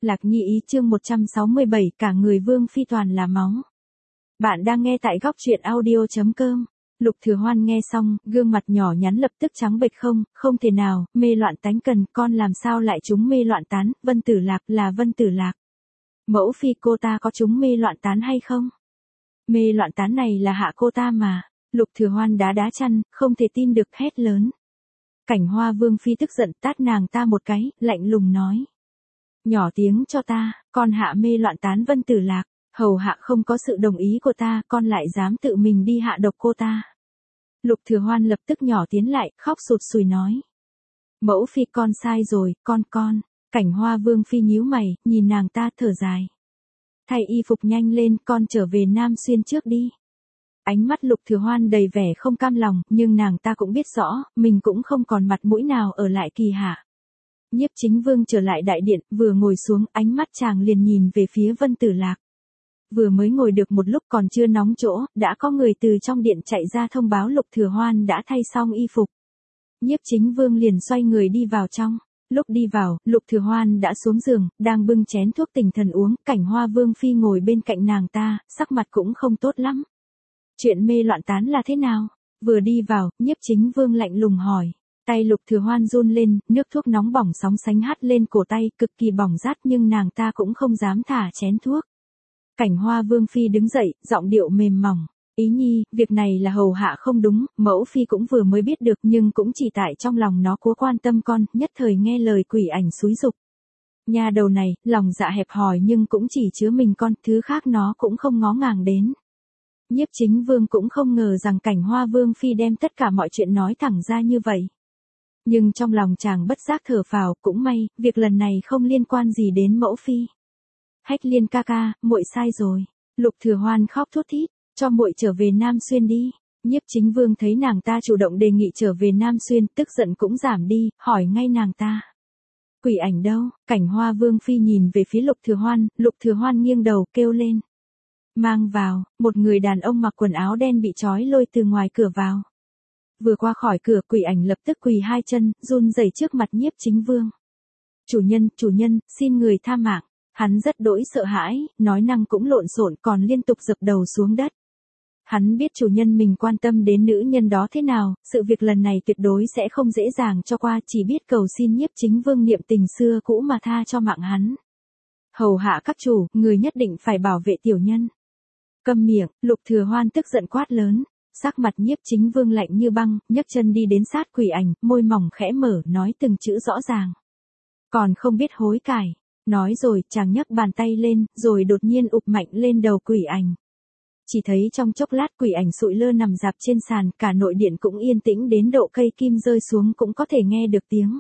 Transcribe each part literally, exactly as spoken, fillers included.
Lạc Nhi ý chương một trăm sáu mươi bảy cả người Vương Phi toàn là máu. Bạn đang nghe tại góc truyện audio.com. Lục Thừa Hoan nghe xong, gương mặt nhỏ nhắn lập tức trắng bệch không, không thể nào, mê loạn tánh cần, con làm sao lại trúng mê loạn tán, Vân Tử Lạc là Vân Tử Lạc. Mẫu Phi cô ta có trúng mê loạn tán hay không? Mê loạn tán này là hạ cô ta mà. Lục Thừa Hoan đá đá chăn, không thể tin được hét lớn. Cảnh Hoa Vương Phi tức giận tát nàng ta một cái, lạnh lùng nói. Nhỏ tiếng cho ta, con hạ mê loạn tán Vân Tử Lạc, hầu hạ không có sự đồng ý của ta, con lại dám tự mình đi hạ độc cô ta. Lục Thừa Hoan lập tức nhỏ tiến lại, khóc sụt sùi nói. Mẫu Phi con sai rồi, con con. Cảnh Hoa Vương Phi nhíu mày, nhìn nàng ta thở dài. Thay y phục nhanh lên, con trở về Nam Xuyên trước đi. Ánh mắt Lục Thừa Hoan đầy vẻ không cam lòng, nhưng nàng ta cũng biết rõ, mình cũng không còn mặt mũi nào ở lại kỳ hạ. Nhiếp Chính Vương trở lại đại điện, vừa ngồi xuống, ánh mắt chàng liền nhìn về phía Vân Tử Lạc. Vừa mới ngồi được một lúc còn chưa nóng chỗ, đã có người từ trong điện chạy ra thông báo Lục Thừa Hoan đã thay xong y phục. Nhiếp Chính Vương liền xoay người đi vào trong. Lúc đi vào, Lục Thừa Hoan đã xuống giường, đang bưng chén thuốc tỉnh thần uống, Cảnh Hoa Vương Phi ngồi bên cạnh nàng ta, sắc mặt cũng không tốt lắm. Chuyện mê loạn tán là thế nào? Vừa đi vào, Nhiếp Chính Vương lạnh lùng hỏi. Tay Lục Thừa Hoan run lên, nước thuốc nóng bỏng sóng sánh hắt lên cổ tay, cực kỳ bỏng rát nhưng nàng ta cũng không dám thả chén thuốc. Cảnh Hoa Vương Phi đứng dậy, giọng điệu mềm mỏng. Ý nhi, việc này là hầu hạ không đúng, mẫu Phi cũng vừa mới biết được nhưng cũng chỉ tại trong lòng nó cố quan tâm con, nhất thời nghe lời quỷ ảnh xúi dục. Nhà đầu này, lòng dạ hẹp hòi nhưng cũng chỉ chứa mình con, thứ khác nó cũng không ngó ngàng đến. Nhiếp Chính Vương cũng không ngờ rằng Cảnh Hoa Vương Phi đem tất cả mọi chuyện nói thẳng ra như vậy. Nhưng trong lòng chàng bất giác thở phào, cũng may, việc lần này không liên quan gì đến mẫu Phi. Hách Liên ca ca, muội sai rồi. Lục Thừa Hoan khóc thút thít, cho muội trở về Nam Xuyên đi. Nhiếp Chính Vương thấy nàng ta chủ động đề nghị trở về Nam Xuyên, tức giận cũng giảm đi, hỏi ngay nàng ta. Quỷ ảnh đâu? Cảnh Hoa Vương Phi nhìn về phía Lục Thừa Hoan, Lục Thừa Hoan nghiêng đầu, kêu lên. Mang vào, một người đàn ông mặc quần áo đen bị trói lôi từ ngoài cửa vào. Vừa qua khỏi cửa, quỷ ảnh lập tức quỳ hai chân, run rẩy trước mặt Nhiếp Chính Vương. Chủ nhân, chủ nhân, xin người tha mạng. Hắn rất đỗi sợ hãi, nói năng cũng lộn xộn còn liên tục dập đầu xuống đất. Hắn biết chủ nhân mình quan tâm đến nữ nhân đó thế nào, sự việc lần này tuyệt đối sẽ không dễ dàng cho qua, chỉ biết cầu xin Nhiếp Chính Vương niệm tình xưa cũ mà tha cho mạng hắn. Hầu hạ các chủ, người nhất định phải bảo vệ tiểu nhân. Câm miệng, Lục Thừa Hoan tức giận quát lớn. Sắc mặt Nhiếp Chính Vương lạnh như băng, nhấc chân đi đến sát quỷ ảnh, môi mỏng khẽ mở, nói từng chữ rõ ràng. Còn không biết hối cải. Nói rồi, chàng nhấc bàn tay lên, rồi đột nhiên ụp mạnh lên đầu quỷ ảnh. Chỉ thấy trong chốc lát quỷ ảnh sụi lơ nằm dạp trên sàn, cả nội điện cũng yên tĩnh đến độ cây kim rơi xuống cũng có thể nghe được tiếng.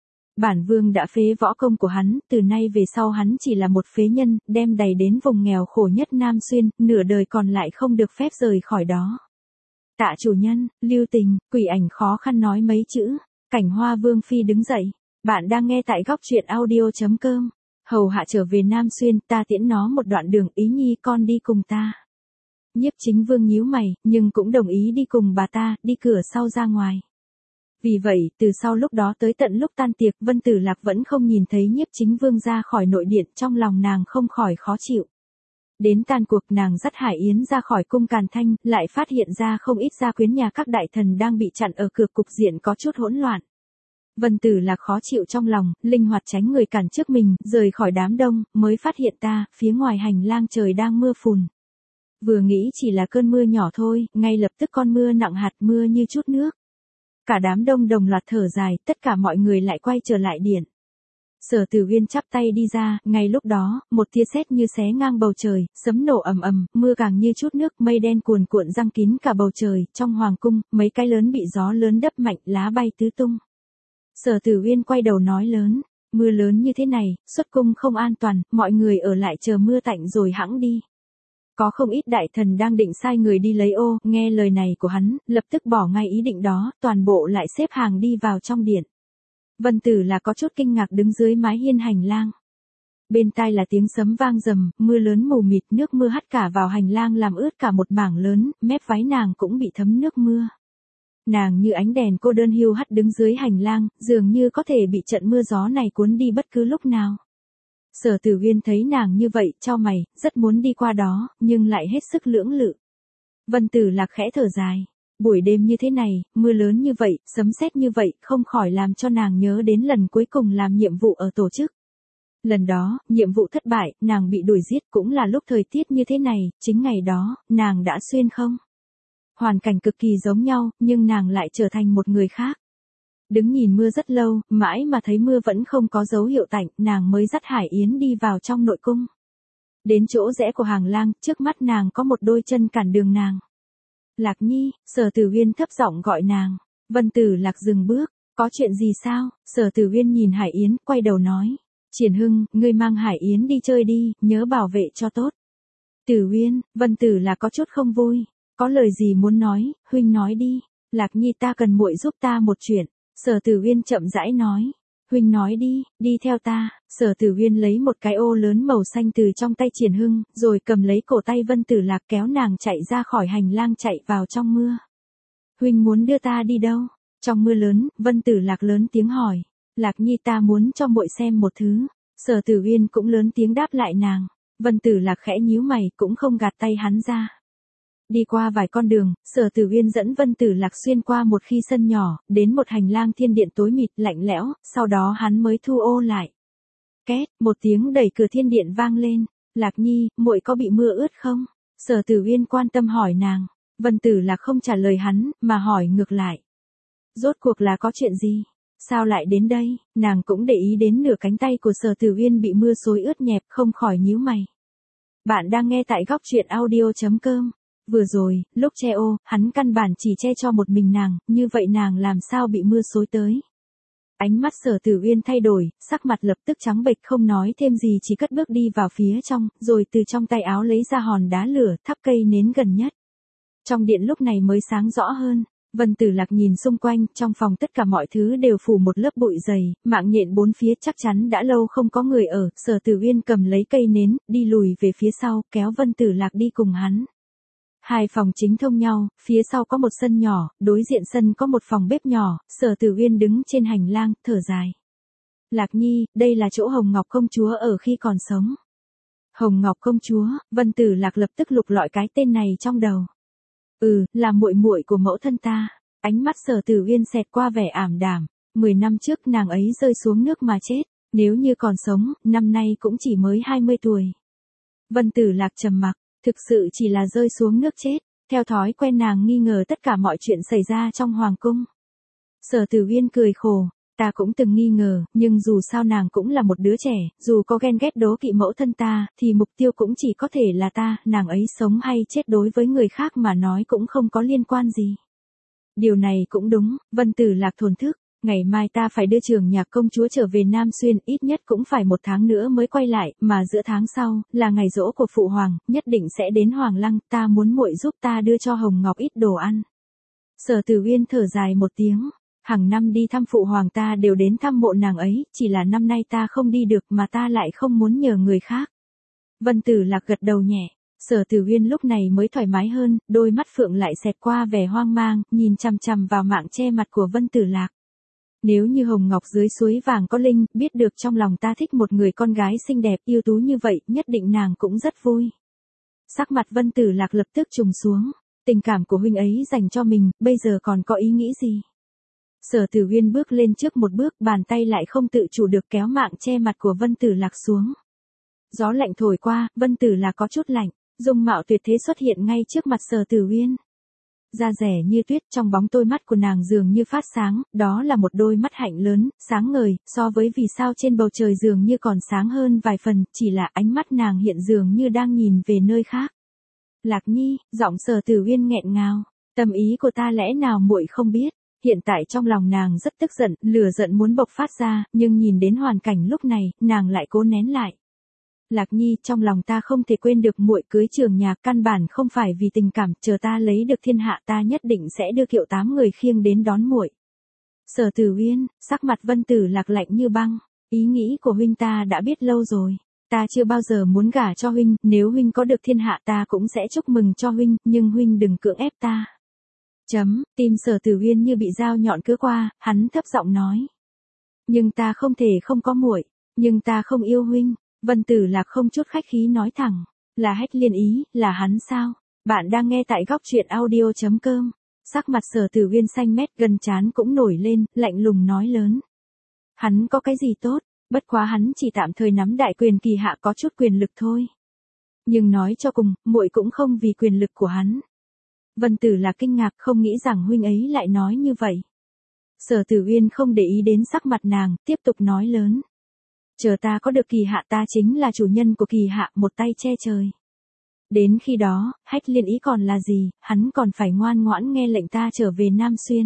Bản vương đã phế võ công của hắn, từ nay về sau hắn chỉ là một phế nhân, đem đầy đến vùng nghèo khổ nhất Nam Xuyên, nửa đời còn lại không được phép rời khỏi đó. Tạ chủ nhân, lưu tình, quỷ ảnh khó khăn nói mấy chữ. Cảnh Hoa Vương Phi đứng dậy. Bạn đang nghe tại góc truyện audio.com. Hầu hạ trở về Nam Xuyên, ta tiễn nó một đoạn đường, ý nhi con đi cùng ta. Nhiếp Chính Vương nhíu mày, nhưng cũng đồng ý đi cùng bà ta, đi cửa sau ra ngoài. Vì vậy, từ sau lúc đó tới tận lúc tan tiệc, Vân Tử Lạc vẫn không nhìn thấy Nhiếp Chính Vương ra khỏi nội điện, trong lòng nàng không khỏi khó chịu. Đến tan cuộc nàng dắt Hải Yến ra khỏi cung Càn Thanh, lại phát hiện ra không ít gia quyến nhà các đại thần đang bị chặn ở cửa, cục diện có chút hỗn loạn. Vân Tử Lạc khó chịu trong lòng, linh hoạt tránh người cản trước mình, rời khỏi đám đông, mới phát hiện ta, phía ngoài hành lang trời đang mưa phùn. Vừa nghĩ chỉ là cơn mưa nhỏ thôi, ngay lập tức con mưa nặng hạt, mưa như chút nước. Cả đám đông đồng loạt thở dài, tất cả mọi người lại quay trở lại điện. Sở Tử Uyên chắp tay đi ra, ngay lúc đó, một tia sét như xé ngang bầu trời, sấm nổ ầm ầm, mưa càng như chút nước, mây đen cuồn cuộn giăng kín cả bầu trời, trong hoàng cung, mấy cái lớn bị gió lớn đập mạnh, lá bay tứ tung. Sở Tử Uyên quay đầu nói lớn, mưa lớn như thế này, xuất cung không an toàn, mọi người ở lại chờ mưa tạnh rồi hẵng đi. Có không ít đại thần đang định sai người đi lấy ô, nghe lời này của hắn, lập tức bỏ ngay ý định đó, toàn bộ lại xếp hàng đi vào trong điện. Vân Tử là có chút kinh ngạc đứng dưới mái hiên hành lang. Bên tai là tiếng sấm vang rầm, mưa lớn mù mịt, nước mưa hắt cả vào hành lang làm ướt cả một mảng lớn, mép váy nàng cũng bị thấm nước mưa. Nàng như ánh đèn cô đơn hiu hắt đứng dưới hành lang, dường như có thể bị trận mưa gió này cuốn đi bất cứ lúc nào. Sở Tử Uyên thấy nàng như vậy, chau mày, rất muốn đi qua đó, nhưng lại hết sức lưỡng lự. Vân Tử Lạc khẽ thở dài. Buổi đêm như thế này, mưa lớn như vậy, sấm sét như vậy, không khỏi làm cho nàng nhớ đến lần cuối cùng làm nhiệm vụ ở tổ chức. Lần đó, nhiệm vụ thất bại, nàng bị đuổi giết, cũng là lúc thời tiết như thế này, chính ngày đó, nàng đã xuyên không. Hoàn cảnh cực kỳ giống nhau, nhưng nàng lại trở thành một người khác. Đứng nhìn mưa rất lâu, mãi mà thấy mưa vẫn không có dấu hiệu tạnh, nàng mới dắt Hải Yến đi vào trong nội cung. Đến chỗ rẽ của hàng lang, trước mắt nàng có một đôi chân cản đường nàng. Lạc Nhi, Sở Tử Uyên thấp giọng gọi nàng. Vân Tử Lạc dừng bước. Có chuyện gì sao? Sở Tử Uyên nhìn Hải Yến, quay đầu nói. Triển Hưng, ngươi mang Hải Yến đi chơi đi, nhớ bảo vệ cho tốt. Tử Uyên, Vân Tử Lạc có chút không vui. Có lời gì muốn nói, huynh nói đi. Lạc Nhi, ta cần muội giúp ta một chuyện. Sở Tử Uyên chậm rãi nói. Huynh nói đi, đi theo ta. Sở Tử Uyên lấy một cái ô lớn màu xanh từ trong tay Triển Hưng, rồi cầm lấy cổ tay Vân Tử Lạc kéo nàng chạy ra khỏi hành lang, chạy vào trong mưa. Huynh muốn đưa ta đi đâu? Trong mưa lớn, Vân Tử Lạc lớn tiếng hỏi. Lạc Nhi, ta muốn cho muội xem một thứ. Sở Tử Uyên cũng lớn tiếng đáp lại nàng. Vân Tử Lạc khẽ nhíu mày, cũng không gạt tay hắn ra. Đi qua vài con đường, Sở Tử Uyên dẫn Vân Tử Lạc xuyên qua một khi sân nhỏ, đến một hành lang thiên điện tối mịt, lạnh lẽo, sau đó hắn mới thu ô lại. Két, một tiếng đẩy cửa thiên điện vang lên. Lạc Nhi, muội có bị mưa ướt không? Sở Tử Uyên quan tâm hỏi nàng. Vân Tử Lạc không trả lời hắn, mà hỏi ngược lại. Rốt cuộc là có chuyện gì? Sao lại đến đây? Nàng cũng để ý đến nửa cánh tay của Sở Tử Uyên bị mưa xối ướt nhẹp, không khỏi nhíu mày. Bạn đang nghe tại góc truyện audio chấm com. Vừa rồi, lúc che ô, hắn căn bản chỉ che cho một mình nàng, như vậy nàng làm sao bị mưa xối tới. Ánh mắt Sở Tử Uyên thay đổi, sắc mặt lập tức trắng bệch, không nói thêm gì, chỉ cất bước đi vào phía trong, rồi từ trong tay áo lấy ra hòn đá lửa, thắp cây nến gần nhất. Trong điện lúc này mới sáng rõ hơn. Vân Tử Lạc nhìn xung quanh, trong phòng tất cả mọi thứ đều phủ một lớp bụi dày, mạng nhện bốn phía, chắc chắn đã lâu không có người ở. Sở Tử Uyên cầm lấy cây nến, đi lùi về phía sau, kéo Vân Tử Lạc đi cùng hắn. Hai phòng chính thông nhau, phía sau có một sân nhỏ, đối diện sân có một phòng bếp nhỏ. Sở Tử Uyên đứng trên hành lang, thở dài. Lạc Nhi, đây là chỗ Hồng Ngọc công chúa ở khi còn sống. Hồng Ngọc công chúa? Vân Tử Lạc lập tức lục lọi cái tên này trong đầu. Ừ, là muội muội của mẫu thân ta. Ánh mắt Sở Tử Uyên xẹt qua vẻ ảm đạm. Mười năm trước nàng ấy rơi xuống nước mà chết. Nếu như còn sống, năm nay cũng chỉ mới hai mươi tuổi. Vân Tử Lạc trầm mặc. Thực sự chỉ là rơi xuống nước chết. Theo thói quen nàng nghi ngờ tất cả mọi chuyện xảy ra trong hoàng cung. Sở Tử Uyên cười khổ. Ta cũng từng nghi ngờ, nhưng dù sao nàng cũng là một đứa trẻ, dù có ghen ghét đố kỵ mẫu thân ta, thì mục tiêu cũng chỉ có thể là ta, nàng ấy sống hay chết đối với người khác mà nói cũng không có liên quan gì. Điều này cũng đúng, Vân Tử Lạc thổn thức, ngày mai ta phải đưa Trường Nhạc công chúa trở về Nam Xuyên, ít nhất cũng phải một tháng nữa mới quay lại, mà giữa tháng sau, là ngày giỗ của Phụ Hoàng, nhất định sẽ đến Hoàng Lăng, ta muốn muội giúp ta đưa cho Hồng Ngọc ít đồ ăn. Sở Tử Uyên thở dài một tiếng. Hàng năm đi thăm Phụ Hoàng ta đều đến thăm mộ nàng ấy, chỉ là năm nay ta không đi được mà ta lại không muốn nhờ người khác. Vân Tử Lạc gật đầu nhẹ, Sở Tử Uyên lúc này mới thoải mái hơn, đôi mắt phượng lại xẹt qua vẻ hoang mang, nhìn chằm chằm vào mạng che mặt của Vân Tử Lạc. Nếu như Hồng Ngọc dưới suối vàng có linh, biết được trong lòng ta thích một người con gái xinh đẹp ưu tú như vậy, nhất định nàng cũng rất vui. Sắc mặt Vân Tử Lạc lập tức trùng xuống, tình cảm của huynh ấy dành cho mình, bây giờ còn có ý nghĩ gì? Sở Tử Uyên bước lên trước một bước, bàn tay lại không tự chủ được kéo mạng che mặt của Vân Tử Lạc xuống. Gió lạnh thổi qua, Vân Tử Lạc có chút lạnh, dung mạo tuyệt thế xuất hiện ngay trước mặt Sở Tử Uyên. Da rẻ như tuyết, trong bóng đôi mắt của nàng dường như phát sáng, đó là một đôi mắt hạnh lớn, sáng ngời, so với vì sao trên bầu trời dường như còn sáng hơn vài phần, chỉ là ánh mắt nàng hiện dường như đang nhìn về nơi khác. Lạc Nhi, giọng Sở Tử Uyên nghẹn ngào, tâm ý của ta lẽ nào muội không biết? Hiện tại trong lòng nàng rất tức giận, lửa giận muốn bộc phát ra, nhưng nhìn đến hoàn cảnh lúc này, nàng lại cố nén lại. Lạc Nhi, trong lòng ta không thể quên được muội cưới Trường Nhạc, căn bản không phải vì tình cảm, chờ ta lấy được thiên hạ ta nhất định sẽ đưa kiệu tám người khiêng đến đón muội. Sở Tử Uyên, sắc mặt Vân Tử Lạc lạnh như băng, ý nghĩ của huynh ta đã biết lâu rồi, ta chưa bao giờ muốn gả cho huynh, nếu huynh có được thiên hạ ta cũng sẽ chúc mừng cho huynh, nhưng huynh đừng cưỡng ép ta. Chấm, tim Sở Tử Uyên như bị dao nhọn cứa qua, hắn thấp giọng nói. Nhưng ta không thể không có muội, nhưng ta không yêu huynh. Vân Tử Lạc không chút khách khí nói thẳng, là Hách Liên Ý, là hắn sao? Bạn đang nghe tại góc truyện audio.com. Sắc mặt Sở Tử Uyên xanh mét, gần trán cũng nổi lên, lạnh lùng nói lớn. Hắn có cái gì tốt, bất quá hắn chỉ tạm thời nắm đại quyền kỳ hạ có chút quyền lực thôi. Nhưng nói cho cùng, muội cũng không vì quyền lực của hắn. Vân Tử Lạc kinh ngạc, không nghĩ rằng huynh ấy lại nói như vậy. Sở Tử Uyên không để ý đến sắc mặt nàng, tiếp tục nói lớn. Chờ ta có được kỳ hạ, ta chính là chủ nhân của kỳ hạ, một tay che trời. Đến khi đó, Hách Liên Ý còn là gì, hắn còn phải ngoan ngoãn nghe lệnh ta trở về Nam Xuyên.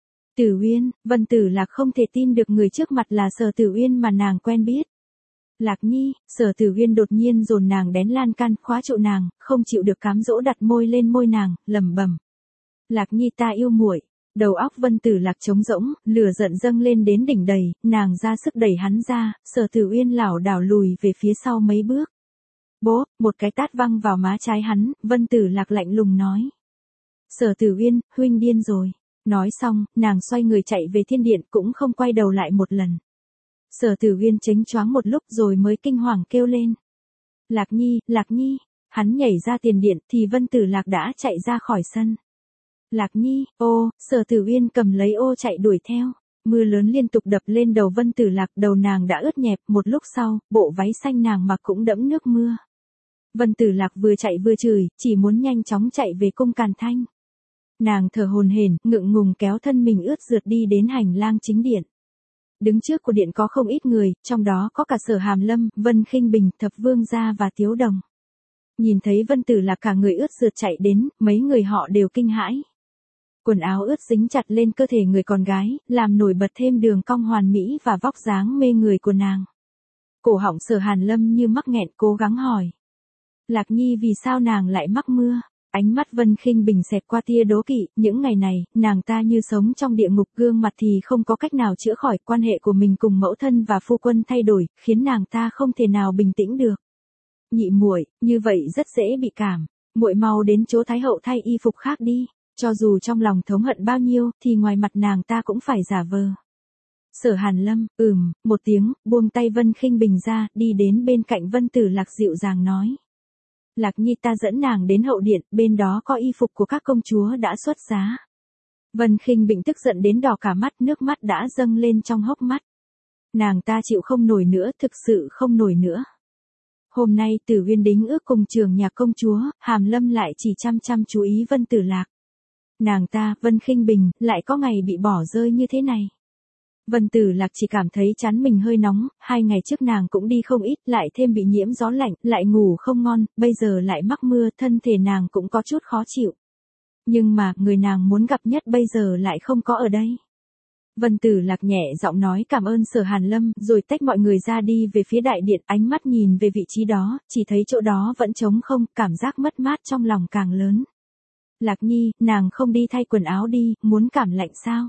Tử Uyên, Vân Tử Lạc không thể tin được người trước mặt là Sở Tử Uyên mà nàng quen biết. Lạc Nhi, Sở Tử Uyên đột nhiên dồn nàng đến lan can, khóa trụ nàng, không chịu được cám dỗ đặt môi lên môi nàng, lẩm bẩm. Lạc Nhi, ta yêu muội. Đầu óc Vân Tử Lạc trống rỗng, lửa giận dâng lên đến đỉnh đầy, nàng ra sức đẩy hắn ra, Sở Tử Uyên lảo đảo lùi về phía sau mấy bước. Bố, một cái tát văng vào má trái hắn, Vân Tử Lạc lạnh lùng nói. Sở Tử Uyên, huynh điên rồi. Nói xong, nàng xoay người chạy về thiên điện, cũng không quay đầu lại một lần. Sở Tử Uyên chếnh choáng một lúc rồi mới kinh hoàng kêu lên. Lạc Nhi, Lạc Nhi, hắn nhảy ra tiền điện thì Vân Tử Lạc đã chạy ra khỏi sân. Lạc Nhi, ô, Sở Tử Uyên cầm lấy ô chạy đuổi theo. Mưa lớn liên tục đập lên đầu Vân Tử Lạc, đầu nàng đã ướt nhẹp, một lúc sau, bộ váy xanh nàng mặc cũng đẫm nước mưa. Vân Tử Lạc vừa chạy vừa chửi, chỉ muốn nhanh chóng chạy về cung Càn Thanh. Nàng thở hổn hển, ngượng ngùng kéo thân mình ướt rượt đi đến hành lang chính điện. Đứng trước của điện có không ít người, trong đó có cả Sở Hàm Lâm, Vân Khinh Bình, Thập Vương gia và Tiếu Đồng. Nhìn thấy Vân Tử Lạc cả người ướt rượt chạy đến, mấy người họ đều kinh hãi. Quần áo ướt dính chặt lên cơ thể người con gái, làm nổi bật thêm đường cong hoàn mỹ và vóc dáng mê người của nàng. Cổ họng Sở Hàn Lâm như mắc nghẹn, cố gắng hỏi. Lạc Nhi, vì sao nàng lại mắc mưa? Ánh mắt Vân Khinh Bình xẹt qua tia đố kỵ, những ngày này, nàng ta như sống trong địa ngục, gương mặt thì không có cách nào chữa khỏi, quan hệ của mình cùng mẫu thân và phu quân thay đổi, khiến nàng ta không thể nào bình tĩnh được. Nhị muội, như vậy rất dễ bị cảm, muội mau đến chỗ Thái hậu thay y phục khác đi, cho dù trong lòng thống hận bao nhiêu, thì ngoài mặt nàng ta cũng phải giả vờ. Sở Hàn Lâm, ừm, một tiếng, buông tay Vân Khinh Bình ra, đi đến bên cạnh Vân Tử Lạc dịu dàng nói. Lạc Nhi, ta dẫn nàng đến hậu điện, bên đó có y phục của các công chúa đã xuất giá. Vân Khinh Bình tức giận đến đỏ cả mắt, nước mắt đã dâng lên trong hốc mắt. Nàng ta chịu không nổi nữa, thực sự không nổi nữa. Hôm nay Tử Uyên đính ước cùng trường nhà công chúa, Hàm Lâm lại chỉ chăm chăm chú ý Vân Tử Lạc. Nàng ta, Vân Khinh Bình, lại có ngày bị bỏ rơi như thế này. Vân Tử Lạc chỉ cảm thấy trán mình hơi nóng, hai ngày trước nàng cũng đi không ít, lại thêm bị nhiễm gió lạnh, lại ngủ không ngon, bây giờ lại mắc mưa, thân thể nàng cũng có chút khó chịu. Nhưng mà, người nàng muốn gặp nhất bây giờ lại không có ở đây. Vân Tử Lạc nhẹ giọng nói cảm ơn Sở Hàn Lâm, rồi tách mọi người ra đi về phía đại điện, ánh mắt nhìn về vị trí đó, chỉ thấy chỗ đó vẫn trống không, cảm giác mất mát trong lòng càng lớn. Lạc Nhi, nàng không đi thay quần áo đi, muốn cảm lạnh sao?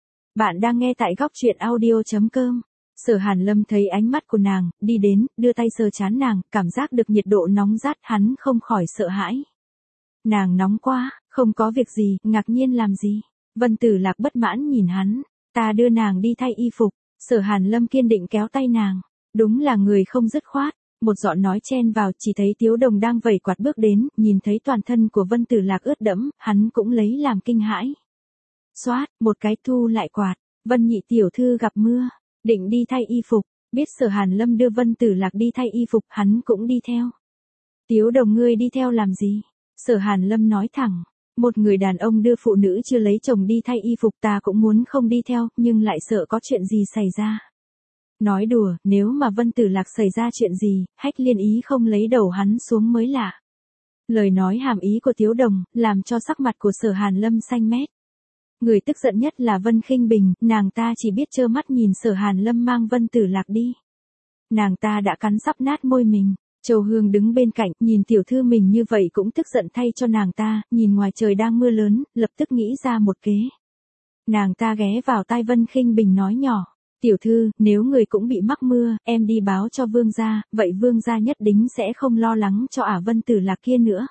Bạn đang nghe tại góc truyện audio.com. Sở Hàn Lâm thấy ánh mắt của nàng, đi đến, đưa tay sờ trán nàng, cảm giác được nhiệt độ nóng rát, hắn không khỏi sợ hãi. Nàng nóng quá, không có việc gì, ngạc nhiên làm gì? Vân Tử Lạc bất mãn nhìn hắn, ta đưa nàng đi thay y phục. Sở Hàn Lâm kiên định kéo tay nàng, đúng là người không dứt khoát. Một giọng nói chen vào, chỉ thấy Tiếu Đồng đang vẩy quạt bước đến, nhìn thấy toàn thân của Vân Tử Lạc ướt đẫm, hắn cũng lấy làm kinh hãi. Xoát, một cái thu lại quạt, Vân nhị tiểu thư gặp mưa, định đi thay y phục, biết Sở Hàn Lâm đưa Vân Tử Lạc đi thay y phục, hắn cũng đi theo. Tiếu Đồng, ngươi đi theo làm gì? Sở Hàn Lâm nói thẳng, một người đàn ông đưa phụ nữ chưa lấy chồng đi thay y phục, ta cũng muốn không đi theo, nhưng lại sợ có chuyện gì xảy ra. Nói đùa, nếu mà Vân Tử Lạc xảy ra chuyện gì, Hách Liên Ý không lấy đầu hắn xuống mới lạ. Lời nói hàm ý của Tiếu Đồng, làm cho sắc mặt của Sở Hàn Lâm xanh mét. Người tức giận nhất là Vân Khinh Bình, nàng ta chỉ biết trơ mắt nhìn Sở Hàn Lâm mang Vân Tử Lạc đi. Nàng ta đã cắn sắp nát môi mình. Châu Hương đứng bên cạnh, nhìn tiểu thư mình như vậy cũng tức giận thay cho nàng ta, nhìn ngoài trời đang mưa lớn, lập tức nghĩ ra một kế. Nàng ta ghé vào tai Vân Khinh Bình nói nhỏ, tiểu thư, nếu người cũng bị mắc mưa, em đi báo cho vương gia, vậy vương gia nhất định sẽ không lo lắng cho ả Vân Tử Lạc kia nữa.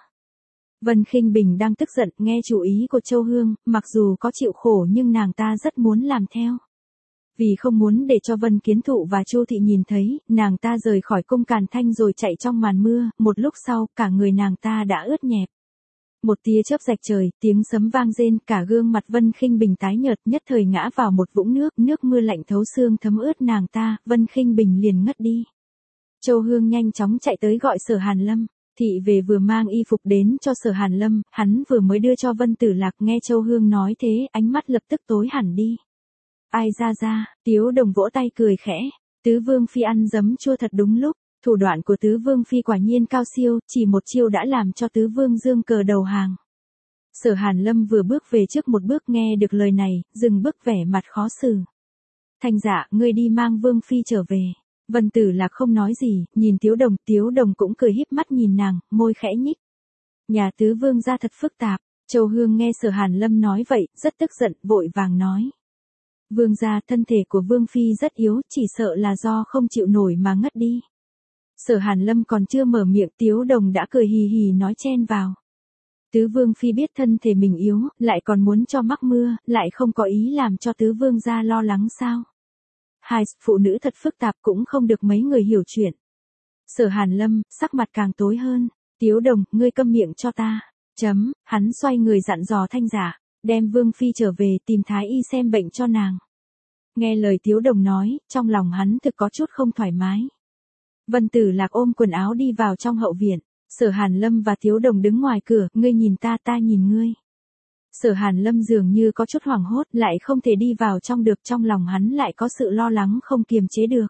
Vân Khinh Bình đang tức giận, nghe chủ ý của Châu Hương, mặc dù có chịu khổ nhưng nàng ta rất muốn làm theo. Vì không muốn để cho Vân Kiến Thụ và Chu Thị nhìn thấy, nàng ta rời khỏi cung Càn Thanh rồi chạy trong màn mưa, một lúc sau, cả người nàng ta đã ướt nhẹp. Một tia chớp rạch trời, tiếng sấm vang rên, cả gương mặt Vân Khinh Bình tái nhợt, nhất thời ngã vào một vũng nước, nước mưa lạnh thấu xương thấm ướt nàng ta, Vân Khinh Bình liền ngất đi. Châu Hương nhanh chóng chạy tới gọi Sở Hàn Lâm. Thị về vừa mang y phục đến cho Sở Hàn Lâm, hắn vừa mới đưa cho Vân Tử Lạc, nghe Châu Hương nói thế, ánh mắt lập tức tối hẳn đi. Ai ra ra, Tiếu Đồng vỗ tay cười khẽ, Tứ Vương Phi ăn giấm chua thật đúng lúc, thủ đoạn của Tứ Vương Phi quả nhiên cao siêu, chỉ một chiêu đã làm cho Tứ Vương dương cờ đầu hàng. Sở Hàn Lâm vừa bước về trước một bước nghe được lời này, dừng bước vẻ mặt khó xử. Thanh Dạ, ngươi đi mang Vương Phi trở về. Vân Tử Lạc không nói gì, nhìn Tiếu Đồng, Tiếu Đồng cũng cười híp mắt nhìn nàng, môi khẽ nhích. Nhà Tứ Vương gia thật phức tạp, Châu Hương nghe Sở Hàn Lâm nói vậy, rất tức giận, vội vàng nói. Vương gia, thân thể của Vương Phi rất yếu, chỉ sợ là do không chịu nổi mà ngất đi. Sở Hàn Lâm còn chưa mở miệng, Tiếu Đồng đã cười hì hì nói chen vào. Tứ Vương Phi biết thân thể mình yếu, lại còn muốn cho mắc mưa, lại không có ý làm cho Tứ Vương gia lo lắng sao. Hai phụ nữ thật phức tạp cũng không được mấy người hiểu chuyện. Sở Hàn Lâm, sắc mặt càng tối hơn. Tiếu Đồng, ngươi câm miệng cho ta. Chấm, hắn xoay người dặn dò Thanh Giả, đem Vương Phi trở về tìm Thái Y xem bệnh cho nàng. Nghe lời Tiếu Đồng nói, trong lòng hắn thực có chút không thoải mái. Vân Tử Lạc ôm quần áo đi vào trong hậu viện. Sở Hàn Lâm và Tiếu Đồng đứng ngoài cửa, ngươi nhìn ta ta nhìn ngươi. Sở Hàn Lâm dường như có chút hoảng hốt, lại không thể đi vào trong được, trong lòng hắn lại có sự lo lắng không kiềm chế được.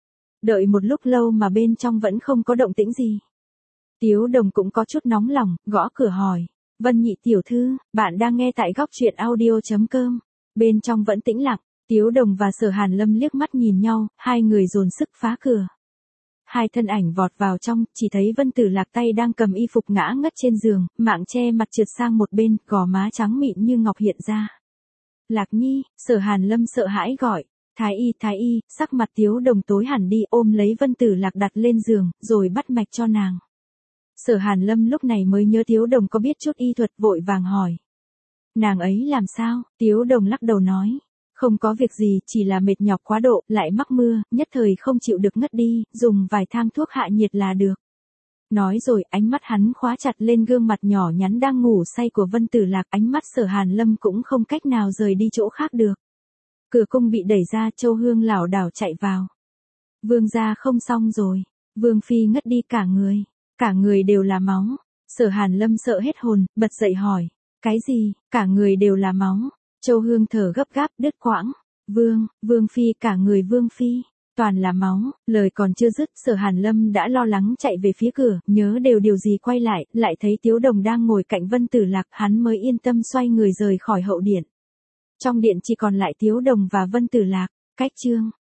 Đợi một lúc lâu mà bên trong vẫn không có động tĩnh gì. Tiếu Đồng cũng có chút nóng lòng, gõ cửa hỏi. Vân Nhị tiểu thư, bạn đang nghe tại góc truyện audio chấm com. Bên trong vẫn tĩnh lặng, Tiếu Đồng và Sở Hàn Lâm liếc mắt nhìn nhau, hai người dồn sức phá cửa. Hai thân ảnh vọt vào trong, chỉ thấy Vân Tử Lạc tay đang cầm y phục ngã ngất trên giường, mạng che mặt trượt sang một bên, gò má trắng mịn như ngọc hiện ra. Lạc Nhi, Sở Hàn Lâm sợ hãi gọi. Thái y, thái y, sắc mặt Tiếu Đồng tối hẳn đi, ôm lấy Vân Tử Lạc đặt lên giường, rồi bắt mạch cho nàng. Sở Hàn Lâm lúc này mới nhớ Tiếu Đồng có biết chút y thuật, vội vàng hỏi. Nàng ấy làm sao? Tiếu Đồng lắc đầu nói. Không có việc gì, chỉ là mệt nhọc quá độ, lại mắc mưa, nhất thời không chịu được ngất đi, dùng vài thang thuốc hạ nhiệt là được. Nói rồi, ánh mắt hắn khóa chặt lên gương mặt nhỏ nhắn đang ngủ say của Vân Tử Lạc, ánh mắt Sở Hàn Lâm cũng không cách nào rời đi chỗ khác được. Cửa cung bị đẩy ra, Châu Hương lảo đảo chạy vào. Vương gia không xong rồi, Vương Phi ngất đi cả người, cả người đều là máu. Sở Hàn Lâm sợ hết hồn, bật dậy hỏi, cái gì, cả người đều là máu. Châu Hương thở gấp gáp, đứt quãng. Vương, Vương Phi, cả người Vương Phi, toàn là máu, lời còn chưa dứt, Sở Hàn Lâm đã lo lắng chạy về phía cửa, nhớ đều điều gì quay lại, lại thấy Tiếu Đồng đang ngồi cạnh Vân Tử Lạc, hắn mới yên tâm xoay người rời khỏi hậu điện. Trong điện chỉ còn lại Tiếu Đồng và Vân Tử Lạc, cách chương.